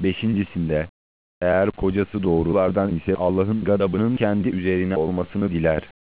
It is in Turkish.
Beşincisinde, eğer kocası doğrulardan ise Allah'ın gadabının kendi üzerine olmasını diler.